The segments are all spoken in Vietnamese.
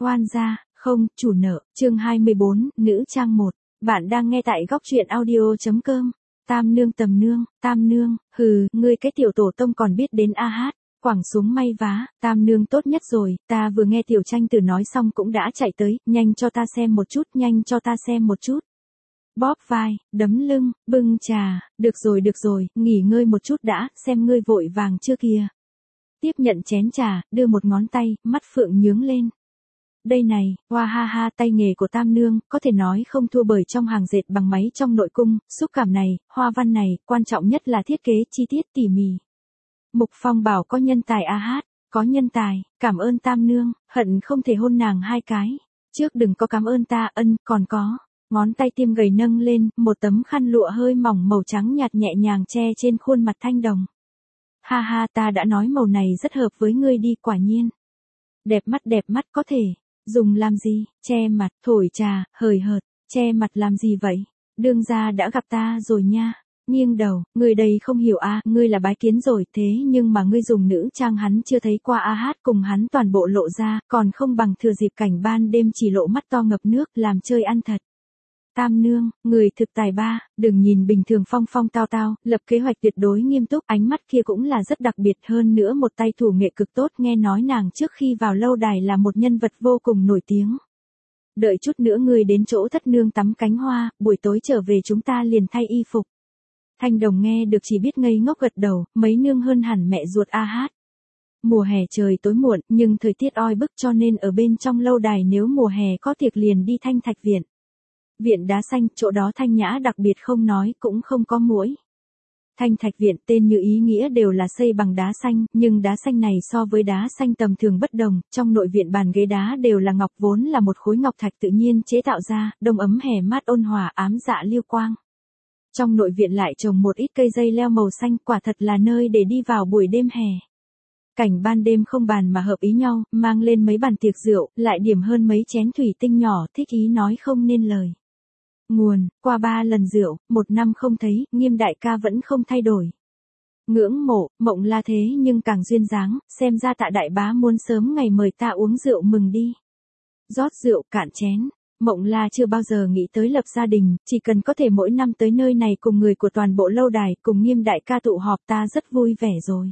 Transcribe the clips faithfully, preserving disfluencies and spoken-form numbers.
Oan gia, không, chủ nợ, chương hai mươi bốn, nữ trang một. Bạn đang nghe tại góc truyện audio.com. Tam nương tầm nương, tam nương, hừ, ngươi cái tiểu tổ tông còn biết đến a hát, quẳng xuống may vá, tam nương tốt nhất rồi, ta vừa nghe tiểu tranh tử nói xong cũng đã chạy tới, nhanh cho ta xem một chút, nhanh cho ta xem một chút. Bóp vai, đấm lưng, bưng trà, được rồi được rồi, nghỉ ngơi một chút đã, xem ngươi vội vàng chưa kìa. Tiếp nhận chén trà, đưa một ngón tay, mắt phượng nhướng lên. Đây này, hoa ha ha, tay nghề của tam nương, có thể nói không thua bởi trong hàng dệt bằng máy trong nội cung, xúc cảm này, hoa văn này, quan trọng nhất là thiết kế chi tiết tỉ mỉ. Mục Phong bảo có nhân tài a hát, có nhân tài, cảm ơn tam nương, hận không thể hôn nàng hai cái. Trước đừng có cảm ơn ta, ân, còn có. Ngón tay tiêm gầy nâng lên, một tấm khăn lụa hơi mỏng màu trắng nhạt nhẹ nhàng che trên khuôn mặt thanh đồng. Ha ha, ta đã nói màu này rất hợp với ngươi đi, quả nhiên. Đẹp mắt đẹp mắt, có thể. Dùng làm gì? Che mặt, thổi trà, hời hợt. Che mặt làm gì vậy? Đương gia đã gặp ta rồi nha. Nghiêng đầu, người đây không hiểu a, à, ngươi là bái kiến rồi, thế nhưng mà ngươi dùng nữ trang hắn chưa thấy qua a hát, cùng hắn toàn bộ lộ ra, còn không bằng thừa dịp cảnh ban đêm chỉ lộ mắt to ngập nước, làm chơi ăn thật. Tam nương, người thực tài ba, đừng nhìn bình thường phong phong tao tao, lập kế hoạch tuyệt đối nghiêm túc, ánh mắt kia cũng là rất đặc biệt, hơn nữa một tay thủ nghệ cực tốt, nghe nói nàng trước khi vào lâu đài là một nhân vật vô cùng nổi tiếng. Đợi chút nữa người đến chỗ thất nương tắm cánh hoa, buổi tối trở về chúng ta liền thay y phục. Thanh đồng nghe được chỉ biết ngây ngốc gật đầu, mấy nương hơn hẳn mẹ ruột a hát. Mùa hè trời tối muộn, nhưng thời tiết oi bức cho nên ở bên trong lâu đài nếu mùa hè có tiệc liền đi Thanh Thạch Viện. Viện đá xanh, chỗ đó thanh nhã đặc biệt không nói, cũng không có muỗi. Thanh Thạch Viện tên như ý nghĩa đều là xây bằng đá xanh, nhưng đá xanh này so với đá xanh tầm thường bất đồng, trong nội viện bàn ghế đá đều là ngọc, vốn là một khối ngọc thạch tự nhiên chế tạo ra, đông ấm hè mát ôn hòa, ám dạ liêu quang. Trong nội viện lại trồng một ít cây dây leo màu xanh, quả thật là nơi để đi vào buổi đêm hè. Cảnh ban đêm không bàn mà hợp ý nhau, mang lên mấy bàn tiệc rượu, lại điểm hơn mấy chén thủy tinh nhỏ, thích ý nói không nên lời. Nguồn, qua ba lần rượu, một năm không thấy, Nghiêm đại ca vẫn không thay đổi. Ngưỡng mộ, Mộng La thế nhưng càng duyên dáng, xem ra Tạ đại bá muốn sớm ngày mời ta uống rượu mừng đi. Rót rượu cạn chén. Mộng La chưa bao giờ nghĩ tới lập gia đình, chỉ cần có thể mỗi năm tới nơi này cùng người của toàn bộ lâu đài, cùng Nghiêm đại ca tụ họp ta rất vui vẻ rồi.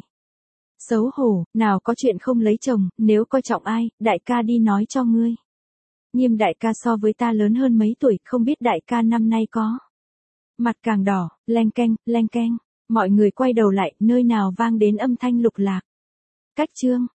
Xấu hổ, nào có chuyện không lấy chồng, nếu coi trọng ai, đại ca đi nói cho ngươi. Nghiêm đại ca so với ta lớn hơn mấy tuổi, không biết đại ca năm nay có. Mặt càng đỏ, leng keng, leng keng, mọi người quay đầu lại, nơi nào vang đến âm thanh lục lạc. Cách chương,